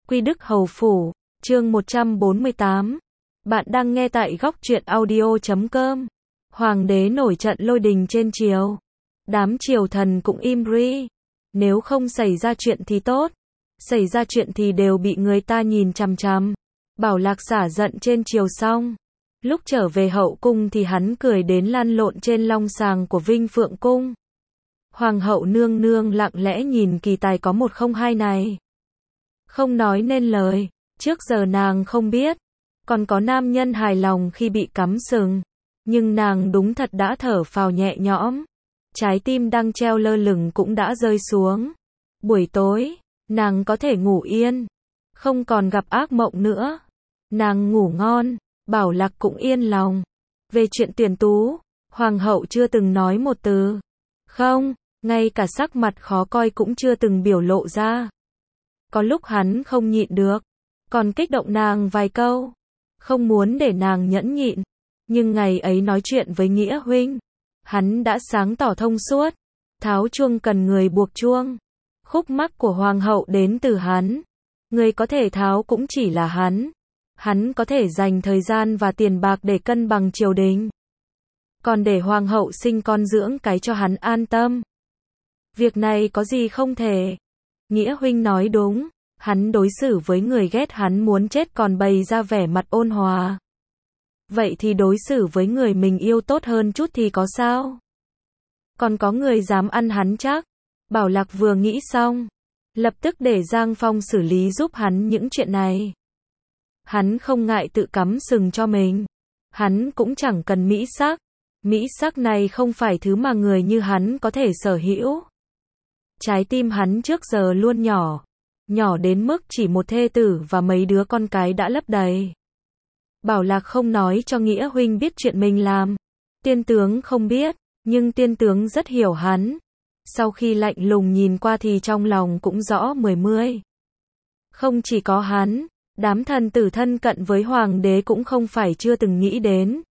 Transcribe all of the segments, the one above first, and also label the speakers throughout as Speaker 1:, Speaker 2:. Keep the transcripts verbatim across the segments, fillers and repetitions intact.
Speaker 1: Quy Đức Hầu Phủ, chương một trăm bốn mươi tám. Bạn đang nghe tại góc truyện audio chấm com. Hoàng đế nổi trận lôi đình trên triều. Đám triều thần cũng im ri. Nếu không xảy ra chuyện thì tốt. Xảy ra chuyện thì đều bị người ta nhìn chằm chằm. Bảo Lạc xả giận trên triều xong. Lúc trở về hậu cung thì hắn cười đến lăn lộn trên long sàng của Vinh Phượng Cung. Hoàng hậu nương nương lặng lẽ nhìn kỳ tài có một không hai này. Không nói nên lời, trước giờ nàng không biết, còn có nam nhân hài lòng khi bị cắm sừng, nhưng nàng đúng thật đã thở phào nhẹ nhõm, trái tim đang treo lơ lửng cũng đã rơi xuống. Buổi tối, nàng có thể ngủ yên, không còn gặp ác mộng nữa, nàng ngủ ngon, Bảo Lạc cũng yên lòng. Về chuyện tuyển tú, hoàng hậu chưa từng nói một từ, không, ngay cả sắc mặt khó coi cũng chưa từng biểu lộ ra. Có lúc hắn không nhịn được, còn kích động nàng vài câu, không muốn để nàng nhẫn nhịn, nhưng ngày ấy nói chuyện với Nghĩa huynh, hắn đã sáng tỏ thông suốt, tháo chuông cần người buộc chuông, khúc mắc của hoàng hậu đến từ hắn, người có thể tháo cũng chỉ là hắn, hắn có thể dành thời gian và tiền bạc để cân bằng triều đình, còn để hoàng hậu sinh con dưỡng cái cho hắn an tâm. Việc này có gì không thể. Nghĩa huynh nói đúng, hắn đối xử với người ghét hắn muốn chết còn bày ra vẻ mặt ôn hòa. Vậy thì đối xử với người mình yêu tốt hơn chút thì có sao? Còn có người dám ăn hắn chắc? Bảo Lạc vừa nghĩ xong, lập tức để Giang Phong xử lý giúp hắn những chuyện này. Hắn không ngại tự cắm sừng cho mình. Hắn cũng chẳng cần mỹ sắc. Mỹ sắc này không phải thứ mà người như hắn có thể sở hữu. Trái tim hắn trước giờ luôn nhỏ, nhỏ đến mức chỉ một thê tử và mấy đứa con cái đã lấp đầy. Bảo Lạc không nói cho Nghĩa huynh biết chuyện mình làm. Tiên tướng không biết, nhưng tiên tướng rất hiểu hắn. Sau khi lạnh lùng nhìn qua thì trong lòng cũng rõ mười mươi. Không chỉ có hắn, đám thần tử thân cận với hoàng đế cũng không phải chưa từng nghĩ đến.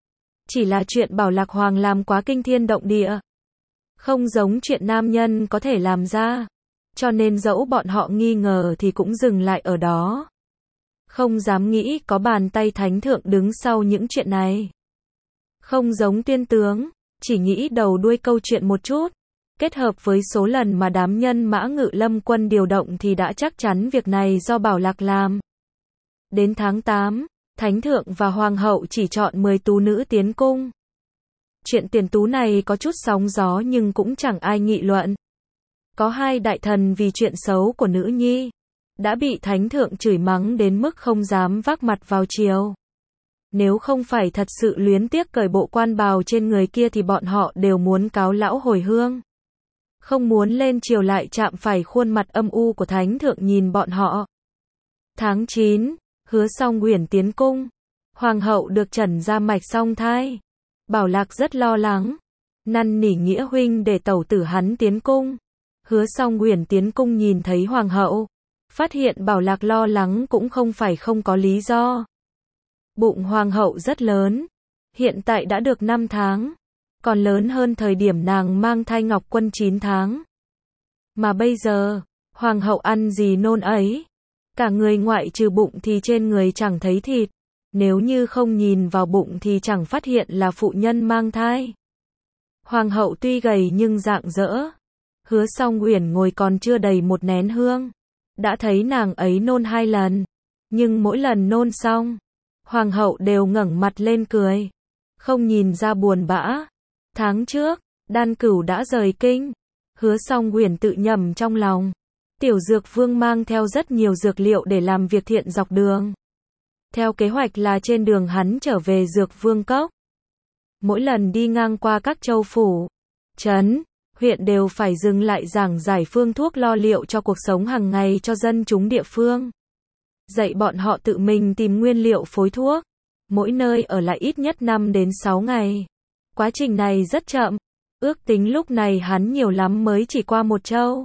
Speaker 1: Chỉ là chuyện Bảo Lạc hoàng làm quá kinh thiên động địa. Không giống chuyện nam nhân có thể làm ra, cho nên dẫu bọn họ nghi ngờ thì cũng dừng lại ở đó. Không dám nghĩ có bàn tay thánh thượng đứng sau những chuyện này. Không giống tiên tướng, chỉ nghĩ đầu đuôi câu chuyện một chút, kết hợp với số lần mà đám nhân mã Ngự Lâm quân điều động thì đã chắc chắn việc này do Bảo Lạc làm. Đến tháng tám, thánh thượng và hoàng hậu chỉ chọn mười tú nữ tiến cung. Chuyện tiền tú này có chút sóng gió nhưng cũng chẳng ai nghị luận. Có hai đại thần vì chuyện xấu của nữ nhi, đã bị thánh thượng chửi mắng đến mức không dám vác mặt vào triều. Nếu không phải thật sự luyến tiếc cởi bộ quan bào trên người kia thì bọn họ đều muốn cáo lão hồi hương. Không muốn lên triều lại chạm phải khuôn mặt âm u của thánh thượng nhìn bọn họ. Tháng chín, Hứa Song Uyển tiến cung. Hoàng hậu được trần ra mạch song thai. Bảo Lạc rất lo lắng, năn nỉ Nghĩa huynh để tẩu tử hắn tiến cung. Hứa Song Uyển tiến cung nhìn thấy hoàng hậu, phát hiện Bảo Lạc lo lắng cũng không phải không có lý do. Bụng hoàng hậu rất lớn, hiện tại đã được năm tháng, còn lớn hơn thời điểm nàng mang thai Ngọc Quân chín tháng. Mà bây giờ, hoàng hậu ăn gì nôn ấy, cả người ngoại trừ bụng thì trên người chẳng thấy thịt. Nếu như không nhìn vào bụng thì chẳng phát hiện là phụ nhân mang thai. Hoàng hậu tuy gầy nhưng rạng rỡ. Hứa Song Uyển ngồi còn chưa đầy một nén hương, đã thấy nàng ấy nôn hai lần. Nhưng mỗi lần nôn xong, hoàng hậu đều ngẩng mặt lên cười, không nhìn ra buồn bã. Tháng trước, Đan Cửu đã rời kinh. Hứa Song Uyển tự nhẩm trong lòng. Tiểu Dược Vương mang theo rất nhiều dược liệu để làm việc thiện dọc đường. Theo kế hoạch là trên đường hắn trở về Dược Vương Cốc. Mỗi lần đi ngang qua các châu phủ, trấn, huyện đều phải dừng lại giảng giải phương thuốc lo liệu cho cuộc sống hàng ngày cho dân chúng địa phương. Dạy bọn họ tự mình tìm nguyên liệu phối thuốc. Mỗi nơi ở lại ít nhất năm đến sáu ngày. Quá trình này rất chậm. Ước tính lúc này hắn nhiều lắm mới chỉ qua một châu.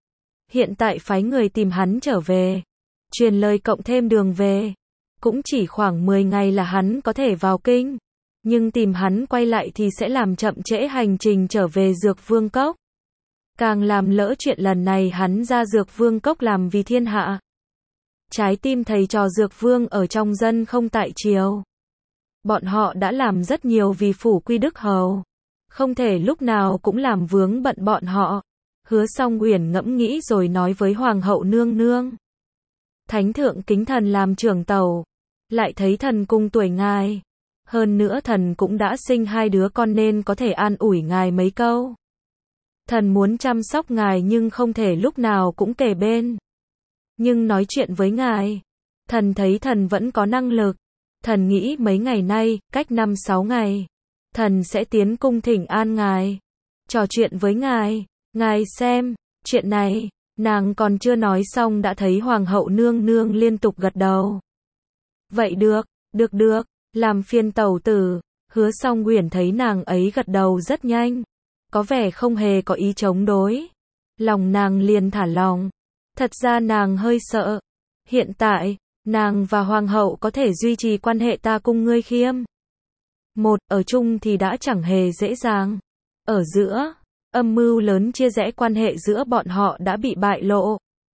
Speaker 1: Hiện tại phái người tìm hắn trở về. Truyền lời cộng thêm đường về. Cũng chỉ khoảng mười ngày là hắn có thể vào kinh. Nhưng tìm hắn quay lại thì sẽ làm chậm trễ hành trình trở về Dược Vương Cốc. Càng làm lỡ chuyện lần này hắn ra Dược Vương Cốc làm vì thiên hạ. Trái tim thầy trò Dược Vương ở trong dân không tại triều. Bọn họ đã làm rất nhiều vì phủ quy đức hầu. Không thể lúc nào cũng làm vướng bận bọn họ. Hứa Song Uyển ngẫm nghĩ rồi nói với Hoàng hậu nương nương. Thánh thượng kính thần làm trưởng tàu. Lại thấy thần cung tuổi ngài. Hơn nữa thần cũng đã sinh hai đứa con nên có thể an ủi ngài mấy câu. Thần muốn chăm sóc ngài nhưng không thể lúc nào cũng kề bên. Nhưng nói chuyện với ngài, thần thấy thần vẫn có năng lực. Thần nghĩ mấy ngày nay, cách năm sáu ngày, thần sẽ tiến cung thỉnh an ngài. Trò chuyện với ngài, ngài xem, chuyện này, nàng còn chưa nói xong đã thấy Hoàng hậu nương nương liên tục gật đầu. Vậy được, được được, làm phiền tẩu tử. Hứa Song Uyển thấy nàng ấy gật đầu rất nhanh, có vẻ không hề có ý chống đối. Lòng nàng liền thả lòng. Thật ra nàng hơi sợ. Hiện tại, nàng và Hoàng hậu có thể duy trì quan hệ ta cung ngươi khiêm. Một, ở chung thì đã chẳng hề dễ dàng. Ở giữa, âm mưu lớn chia rẽ quan hệ giữa bọn họ đã bị bại lộ.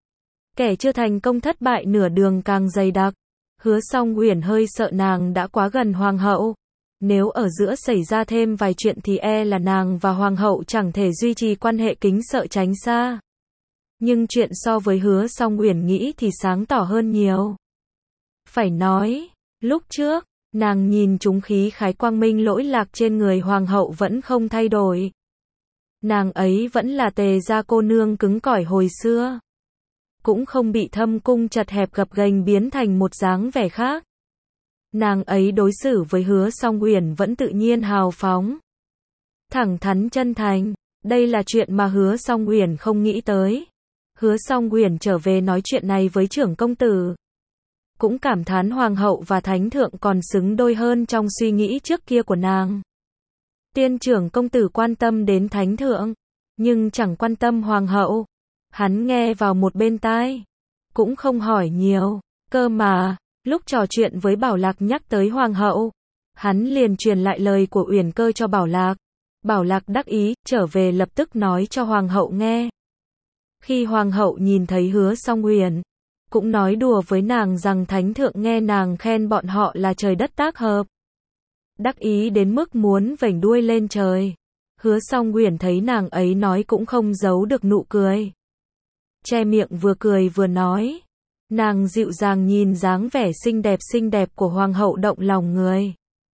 Speaker 1: Kẻ chưa thành công thất bại nửa đường càng dày đặc. Hứa Song Uyển hơi sợ nàng đã quá gần Hoàng hậu. Nếu ở giữa xảy ra thêm vài chuyện thì e là nàng và Hoàng hậu chẳng thể duy trì quan hệ kính sợ tránh xa. Nhưng chuyện so với Hứa Song Uyển nghĩ thì sáng tỏ hơn nhiều. Phải nói, lúc trước, nàng nhìn chúng khí khái quang minh lỗi lạc trên người Hoàng hậu vẫn không thay đổi. Nàng ấy vẫn là Tề gia cô nương cứng cỏi hồi xưa. Cũng không bị thâm cung chật hẹp gập ghềnh biến thành một dáng vẻ khác. Nàng ấy đối xử với Hứa Song Uyển vẫn tự nhiên hào phóng, thẳng thắn chân thành. Đây là chuyện mà Hứa Song Uyển không nghĩ tới. Hứa Song Uyển trở về nói chuyện này với trưởng công tử. Cũng cảm thán Hoàng hậu và Thánh thượng còn xứng đôi hơn trong suy nghĩ trước kia của nàng. Tiên trưởng công tử quan tâm đến Thánh thượng, nhưng chẳng quan tâm Hoàng hậu. Hắn nghe vào một bên tai, cũng không hỏi nhiều. Cơ mà, lúc trò chuyện với Bảo Lạc nhắc tới Hoàng hậu, hắn liền truyền lại lời của Uyển Cơ cho Bảo Lạc. Bảo Lạc đắc ý, trở về lập tức nói cho Hoàng hậu nghe. Khi Hoàng hậu nhìn thấy Hứa Song Uyển, cũng nói đùa với nàng rằng Thánh thượng nghe nàng khen bọn họ là trời đất tác hợp. Đắc ý đến mức muốn vểnh đuôi lên trời. Hứa Song Uyển thấy nàng ấy nói cũng không giấu được nụ cười. Che miệng vừa cười vừa nói. Nàng dịu dàng nhìn dáng vẻ xinh đẹp xinh đẹp của Hoàng hậu động lòng người.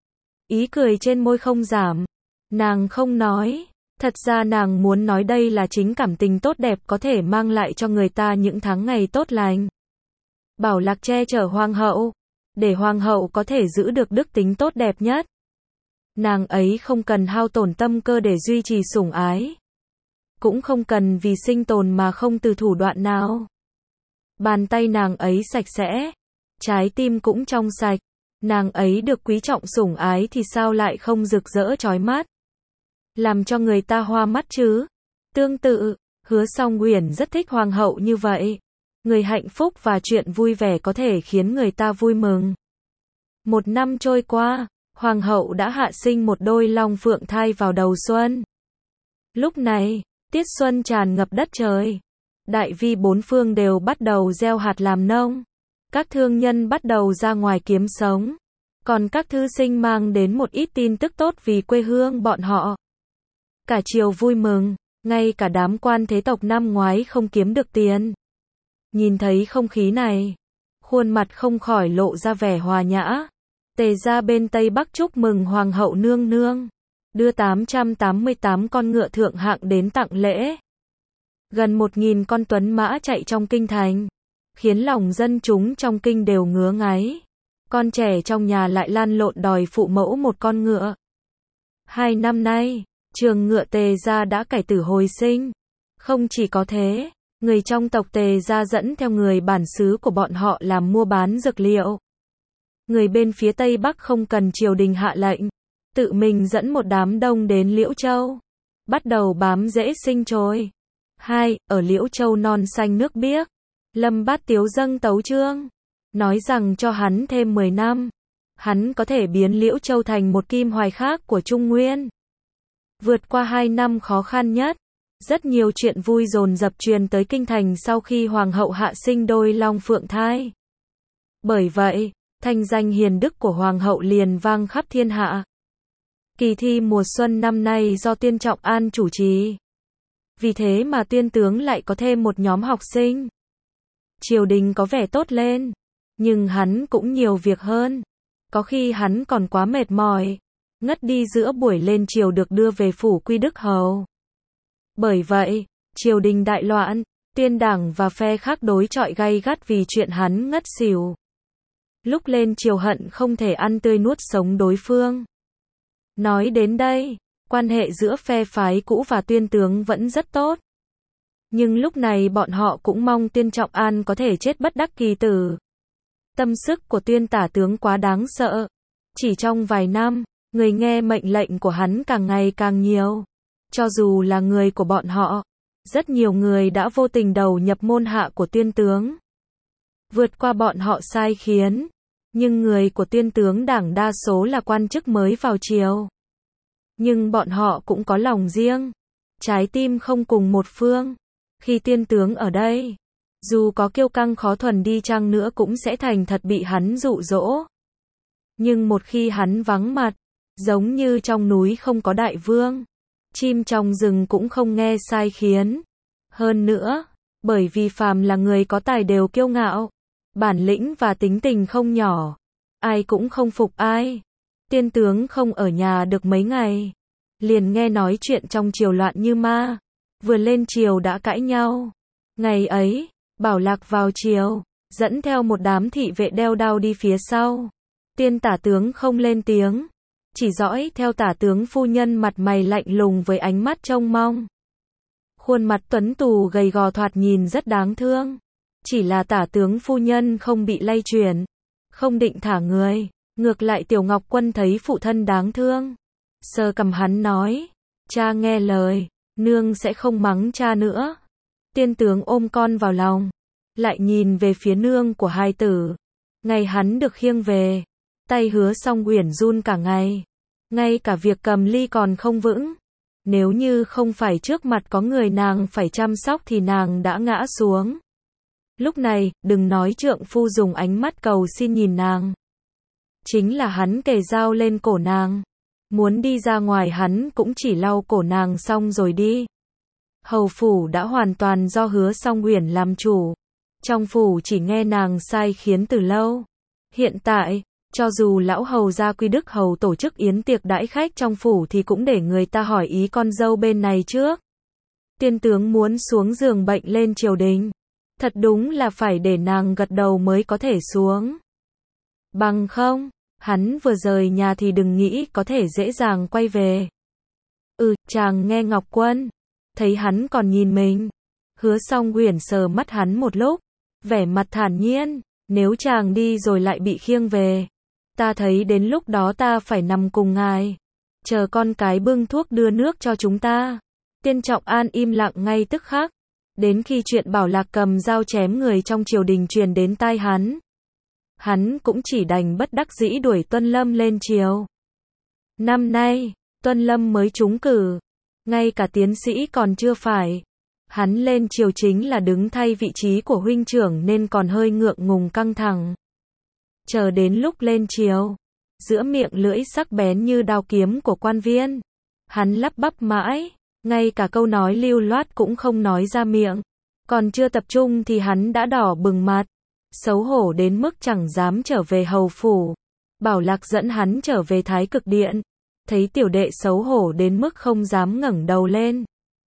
Speaker 1: Ý cười trên môi không giảm. Nàng không nói. Thật ra nàng muốn nói đây là chính cảm tình tốt đẹp có thể mang lại cho người ta những tháng ngày tốt lành. Bảo Lạc che chở Hoàng hậu, để Hoàng hậu có thể giữ được đức tính tốt đẹp nhất. Nàng ấy không cần hao tổn tâm cơ để duy trì sủng ái. Cũng không cần vì sinh tồn mà không từ thủ đoạn nào. Bàn tay nàng ấy sạch sẽ, trái tim cũng trong sạch. Nàng ấy được quý trọng sủng ái thì sao lại không rực rỡ chói mắt, làm cho người ta hoa mắt chứ. Tương tự, Hứa Song Uyển rất thích Hoàng hậu như vậy. Người hạnh phúc và chuyện vui vẻ có thể khiến người ta vui mừng. Một năm trôi qua, Hoàng hậu đã hạ sinh một đôi long phượng thai vào đầu xuân. Lúc này, tiết xuân tràn ngập đất trời. Đại vi bốn phương đều bắt đầu gieo hạt làm nông. Các thương nhân bắt đầu ra ngoài kiếm sống. Còn các thư sinh mang đến một ít tin tức tốt vì quê hương bọn họ. Cả triều vui mừng, ngay cả đám quan thế tộc năm ngoái không kiếm được tiền. Nhìn thấy không khí này, khuôn mặt không khỏi lộ ra vẻ hòa nhã. Tề gia bên Tây Bắc chúc mừng Hoàng hậu nương nương, đưa tám trăm tám mươi tám con ngựa thượng hạng đến tặng lễ. Gần một nghìn con tuấn mã chạy trong kinh thành, khiến lòng dân chúng trong kinh đều ngứa ngáy. Con trẻ trong nhà lại lăn lộn đòi phụ mẫu một con ngựa. Hai năm nay, trường ngựa Tề gia đã cải tử hồi sinh. Không chỉ có thế, người trong tộc Tề gia dẫn theo người bản xứ của bọn họ làm mua bán dược liệu. Người bên phía Tây Bắc không cần triều đình hạ lệnh, tự mình dẫn một đám đông đến Liễu Châu, bắt đầu bám rễ sinh trồi. Hai, ở Liễu Châu non xanh nước biếc, Lâm Bát Tiếu dâng tấu chương, nói rằng cho hắn thêm mười năm, hắn có thể biến Liễu Châu thành một kim hoài khác của Trung Nguyên. Vượt qua hai năm khó khăn nhất, rất nhiều chuyện vui dồn dập truyền tới kinh thành sau khi Hoàng hậu hạ sinh đôi long phượng thai. Bởi vậy, thanh danh hiền đức của Hoàng hậu liền vang khắp thiên hạ. Kỳ thi mùa xuân năm nay do Tuyên Trọng An chủ trì. Vì thế mà Tuyên tướng lại có thêm một nhóm học sinh. Triều đình có vẻ tốt lên, nhưng hắn cũng nhiều việc hơn. Có khi hắn còn quá mệt mỏi, ngất đi giữa buổi lên triều được đưa về phủ Quy Đức Hầu. Bởi vậy, triều đình đại loạn, Tuyên đảng và phe khác đối chọi gay gắt vì chuyện hắn ngất xỉu. Lúc lên triều hận không thể ăn tươi nuốt sống đối phương. Nói đến đây, quan hệ giữa phe phái cũ và Tuyên tướng vẫn rất tốt. Nhưng lúc này bọn họ cũng mong Tuyên Trọng An có thể chết bất đắc kỳ tử. Tâm sức của Tuyên tả tướng quá đáng sợ. Chỉ trong vài năm, người nghe mệnh lệnh của hắn càng ngày càng nhiều. Cho dù là người của bọn họ, rất nhiều người đã vô tình đầu nhập môn hạ của Tuyên tướng. Vượt qua bọn họ sai khiến. Nhưng người của Tuyên tướng đảng đa số là quan chức mới vào triều. Nhưng bọn họ cũng có lòng riêng. Trái tim không cùng một phương. Khi Tuyên tướng ở đây, dù có kiêu căng khó thuần đi chăng nữa cũng sẽ thành thật bị hắn dụ dỗ. Nhưng một khi hắn vắng mặt, giống như trong núi không có đại vương, chim trong rừng cũng không nghe sai khiến. Hơn nữa, bởi vì phàm là người có tài đều kiêu ngạo, bản lĩnh và tính tình không nhỏ, ai cũng không phục ai. Tuyên tướng không ở nhà được mấy ngày, liền nghe nói chuyện trong triều loạn như ma. Vừa lên triều đã cãi nhau. Ngày ấy, Bảo Lạc vào triều, dẫn theo một đám thị vệ đeo đao đi phía sau. Tuyên tả tướng không lên tiếng, chỉ dõi theo tả tướng phu nhân mặt mày lạnh lùng với ánh mắt trông mong. Khuôn mặt tuấn tú gầy gò thoạt nhìn rất đáng thương. Chỉ là tả tướng phu nhân không bị lay chuyển, không định thả người. Ngược lại Tiểu Ngọc Quân thấy phụ thân đáng thương, sờ cằm hắn nói, cha nghe lời, nương sẽ không mắng cha nữa. Tuyên tướng ôm con vào lòng, lại nhìn về phía nương của hai tử. Ngày hắn được khiêng về, tay Hứa Song Uyển run cả ngày, ngay cả việc cầm ly còn không vững. Nếu như không phải trước mặt có người nàng phải chăm sóc thì nàng đã ngã xuống. Lúc này, đừng nói trượng phu dùng ánh mắt cầu xin nhìn nàng. Chính là hắn kề dao lên cổ nàng. Muốn đi ra ngoài hắn cũng chỉ lau cổ nàng xong rồi đi. Hầu phủ đã hoàn toàn do Hứa Song Uyển làm chủ. Trong phủ chỉ nghe nàng sai khiến từ lâu. Hiện tại, cho dù lão hầu gia Quy Đức Hầu tổ chức yến tiệc đãi khách trong phủ thì cũng để người ta hỏi ý con dâu bên này trước. Tuyên tướng muốn xuống giường bệnh lên triều đình, thật đúng là phải để nàng gật đầu mới có thể xuống. Bằng không, hắn vừa rời nhà thì đừng nghĩ có thể dễ dàng quay về. Ừ, chàng nghe Ngọc Quân. Thấy hắn còn nhìn mình. Hứa Song Uyển sờ mắt hắn một lúc, vẻ mặt thản nhiên, nếu chàng đi rồi lại bị khiêng về, ta thấy đến lúc đó ta phải nằm cùng ngài, chờ con cái bưng thuốc đưa nước cho chúng ta. Tuyên Trọng An im lặng ngay tức khắc, đến khi chuyện Bảo Lạc cầm dao chém người trong triều đình truyền đến tai hắn, hắn cũng chỉ đành bất đắc dĩ đuổi Tuân Lâm lên triều. Năm nay, Tuân Lâm mới trúng cử, ngay cả tiến sĩ còn chưa phải. Hắn lên triều chính là đứng thay vị trí của huynh trưởng nên còn hơi ngượng ngùng căng thẳng. Chờ đến lúc lên triều, giữa miệng lưỡi sắc bén như đao kiếm của quan viên, hắn lắp bắp mãi, ngay cả câu nói lưu loát cũng không nói ra miệng. Còn chưa tập trung thì hắn đã đỏ bừng mặt, xấu hổ đến mức chẳng dám trở về hầu phủ. Bảo Lạc dẫn hắn trở về Thái Cực Điện, thấy tiểu đệ xấu hổ đến mức không dám ngẩng đầu lên.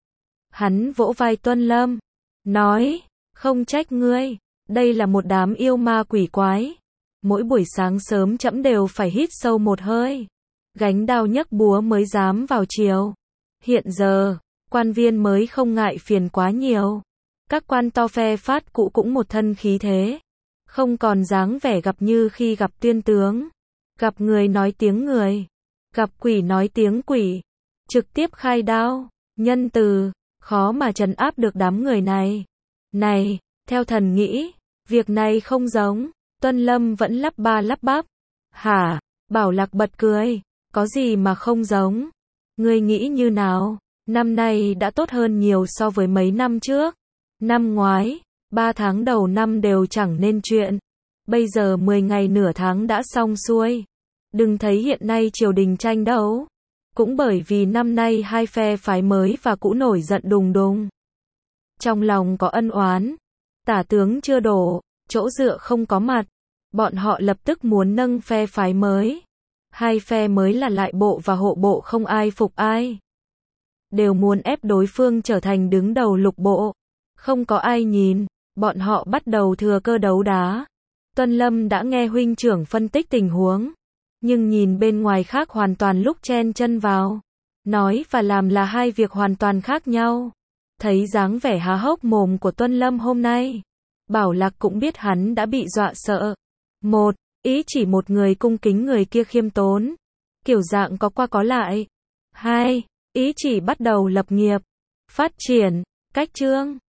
Speaker 1: Hắn vỗ vai Tuân Lâm, nói, không trách ngươi, đây là một đám yêu ma quỷ quái. Mỗi buổi sáng sớm trẫm đều phải hít sâu một hơi, gánh đao nhấc búa mới dám vào triều. Hiện giờ, quan viên mới không ngại phiền quá nhiều. Các quan to phe phát cũ cũng một thân khí thế, không còn dáng vẻ gặp như khi gặp Tuyên tướng. Gặp người nói tiếng người, gặp quỷ nói tiếng quỷ, trực tiếp khai đao, nhân từ, khó mà trấn áp được đám người này. Này, theo thần nghĩ, việc này không giống. Tuân Lâm vẫn lắp ba lắp bắp. Hả? Bảo Lạc bật cười, có gì mà không giống? Ngươi nghĩ như nào? Năm nay đã tốt hơn nhiều so với mấy năm trước. Năm ngoái, ba tháng đầu năm đều chẳng nên chuyện. Bây giờ mười ngày nửa tháng đã xong xuôi. Đừng thấy hiện nay triều đình tranh đấu. Cũng bởi vì năm nay hai phe phái mới và cũ nổi giận đùng đùng. Trong lòng có ân oán. Tả tướng chưa đổ, chỗ dựa không có mặt. Bọn họ lập tức muốn nâng phe phái mới. Hai phe mới là lại bộ và hộ bộ không ai phục ai. Đều muốn ép đối phương trở thành đứng đầu lục bộ. Không có ai nhìn, bọn họ bắt đầu thừa cơ đấu đá. Tuân Lâm đã nghe huynh trưởng phân tích tình huống. Nhưng nhìn bên ngoài khác hoàn toàn lúc chen chân vào. Nói và làm là hai việc hoàn toàn khác nhau. Thấy dáng vẻ há hốc mồm của Tuân Lâm hôm nay. Bảo Lạc cũng biết hắn đã bị dọa sợ. Một, ý chỉ một người cung kính người kia khiêm tốn. Kiểu dạng có qua có lại. Hai, ý chỉ bắt đầu lập nghiệp. Phát triển, cách chương.